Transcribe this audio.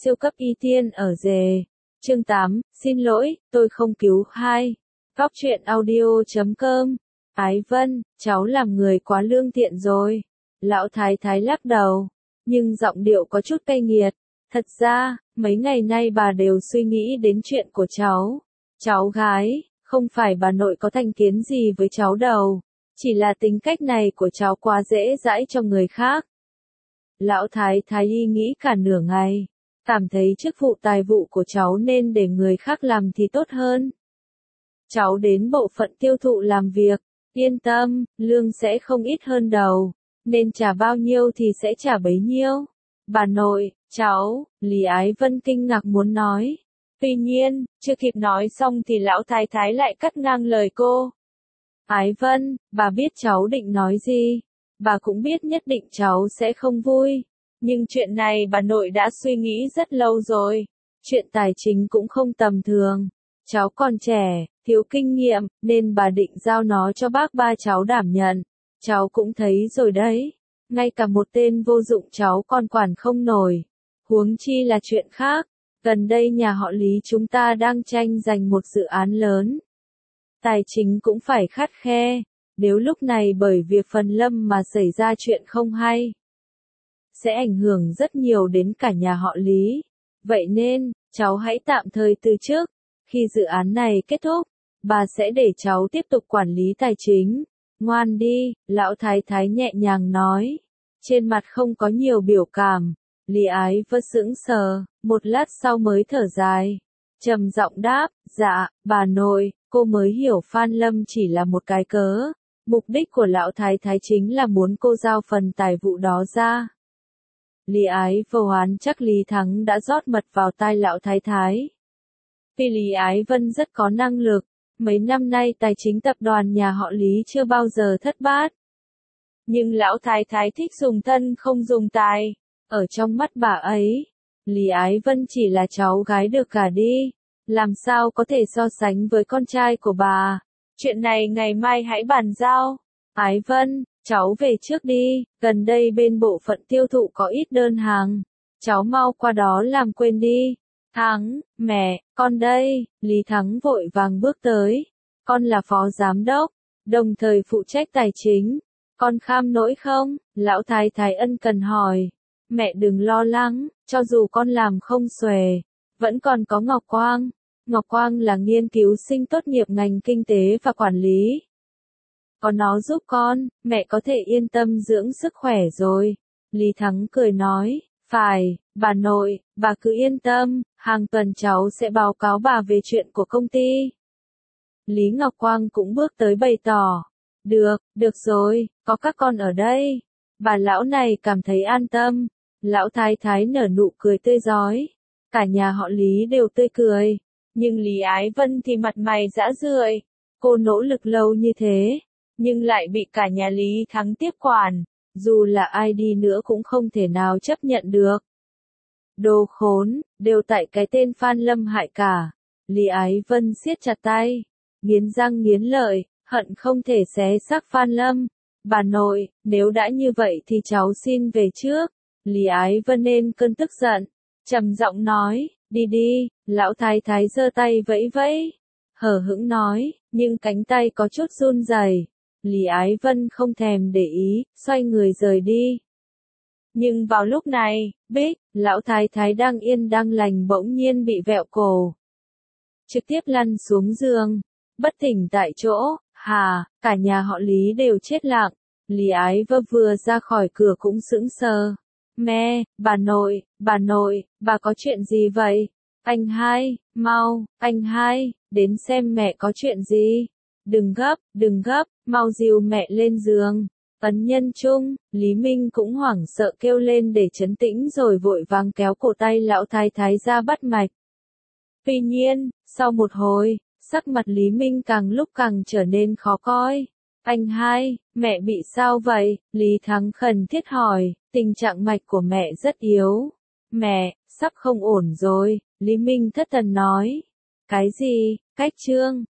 siêu cấp y tiên ở rề. Chương 8, xin lỗi, tôi không cứu. 2. Góc truyện audio.com. Ái Vân, cháu làm người quá lương thiện rồi. Lão thái thái lắc đầu, nhưng giọng điệu có chút cay nghiệt. Thật ra, mấy ngày nay bà đều suy nghĩ đến chuyện của cháu. Cháu gái, không phải bà nội có thành kiến gì với cháu đâu. Chỉ là tính cách này của cháu quá dễ dãi cho người khác. Lão thái thái y nghĩ cả nửa ngày. Cảm thấy chức vụ tài vụ của cháu nên để người khác làm thì tốt hơn. Cháu đến bộ phận tiêu thụ làm việc. Yên tâm, lương sẽ không ít hơn đâu. Nên trả bao nhiêu thì sẽ trả bấy nhiêu. Bà nội, cháu, Lý Ái Vân kinh ngạc muốn nói. Tuy nhiên, chưa kịp nói xong thì lão thái thái lại cắt ngang lời cô. Ái Vân, bà biết cháu định nói gì. Bà cũng biết nhất định cháu sẽ không vui. Nhưng chuyện này bà nội đã suy nghĩ rất lâu rồi. Chuyện tài chính cũng không tầm thường. Cháu còn trẻ, thiếu kinh nghiệm, nên bà định giao nó cho bác ba cháu đảm nhận. Cháu cũng thấy rồi đấy. Ngay cả một tên vô dụng cháu còn quản không nổi. Huống chi là chuyện khác. Gần đây nhà họ Lý chúng ta đang tranh giành một dự án lớn. Tài chính cũng phải khắt khe. Nếu lúc này bởi việc Phần Lâm mà xảy ra chuyện không hay, sẽ ảnh hưởng rất nhiều đến cả nhà họ Lý. Vậy nên, cháu hãy tạm thời từ chức. Khi dự án này kết thúc, bà sẽ để cháu tiếp tục quản lý tài chính. Ngoan đi, lão thái thái nhẹ nhàng nói. Trên mặt không có nhiều biểu cảm. Lý Ái Vân sững sờ, một lát sau mới thở dài. Trầm giọng đáp, dạ, bà nội, cô mới hiểu Phan Lâm chỉ là một cái cớ. Mục đích của lão thái thái chính là muốn cô giao phần tài vụ đó ra. Lý Ái Vô oán chắc Lý Thắng đã rót mật vào tai lão thái thái. Vì Lý Ái Vân rất có năng lực, mấy năm nay tài chính tập đoàn nhà họ Lý chưa bao giờ thất bát. Nhưng lão thái thái thích dùng thân không dùng tài. Ở trong mắt bà ấy, Lý Ái Vân chỉ là cháu gái được gả đi. Làm sao có thể so sánh với con trai của bà. Chuyện này ngày mai hãy bàn giao. Ái Vân, cháu về trước đi, gần đây bên bộ phận tiêu thụ có ít đơn hàng. Cháu mau qua đó làm quên đi. Thắng, mẹ, con đây. Lý Thắng vội vàng bước tới. Con là phó giám đốc, đồng thời phụ trách tài chính. Con kham nổi không? Lão thái thái ân cần hỏi. Mẹ đừng lo lắng, cho dù con làm không xuề, vẫn còn có Ngọc Quang. Ngọc Quang là nghiên cứu sinh tốt nghiệp ngành kinh tế và quản lý. Có nó giúp con, mẹ có thể yên tâm dưỡng sức khỏe rồi. Lý Thắng cười nói, phải, bà nội, bà cứ yên tâm, hàng tuần cháu sẽ báo cáo bà về chuyện của công ty. Lý Ngọc Quang cũng bước tới bày tỏ, được rồi, có các con ở đây. Bà lão này cảm thấy an tâm. Lão thái thái nở nụ cười tươi rói. Cả nhà họ Lý đều tươi cười. Nhưng Lý Ái Vân thì mặt mày rã rượi. Cô nỗ lực lâu như thế, nhưng lại bị cả nhà Lý Thắng tiếp quản. Dù là ai đi nữa cũng không thể nào chấp nhận được. Đồ khốn, đều tại cái tên Phan Lâm hại cả. Lý Ái Vân siết chặt tay, nghiến răng nghiến lợi, hận không thể xé xác Phan Lâm. Bà nội, nếu đã như vậy thì cháu xin về trước. Lý Ái Vân nên cơn tức giận, trầm giọng nói, đi đi. Lão thái thái giơ tay vẫy vẫy, hờ hững nói, nhưng cánh tay có chút run rẩy. Lý Ái Vân không thèm để ý, xoay người rời đi. Nhưng vào lúc này, Bích, lão thái thái đang yên đang lành bỗng nhiên bị vẹo cổ. Trực tiếp lăn xuống giường, bất tỉnh tại chỗ. Cả nhà họ Lý đều chết lặng. Lý Ái Vân vừa ra khỏi cửa cũng sững sờ. Mẹ, bà nội, bà có chuyện gì vậy? Anh hai, mau, anh hai, đến xem mẹ có chuyện gì. Đừng gấp, mau dìu mẹ lên giường. Ấn nhân chung, Lý Minh cũng hoảng sợ kêu lên để trấn tĩnh rồi vội vàng kéo cổ tay lão thái thái ra bắt mạch. Tuy nhiên, sau một hồi, sắc mặt Lý Minh càng lúc càng trở nên khó coi. Anh hai, mẹ bị sao vậy? Lý Thắng khẩn thiết hỏi, tình trạng mạch của mẹ rất yếu. Mẹ, sắp không ổn rồi, Lý Minh thất thần nói. Cái gì? Cách trương,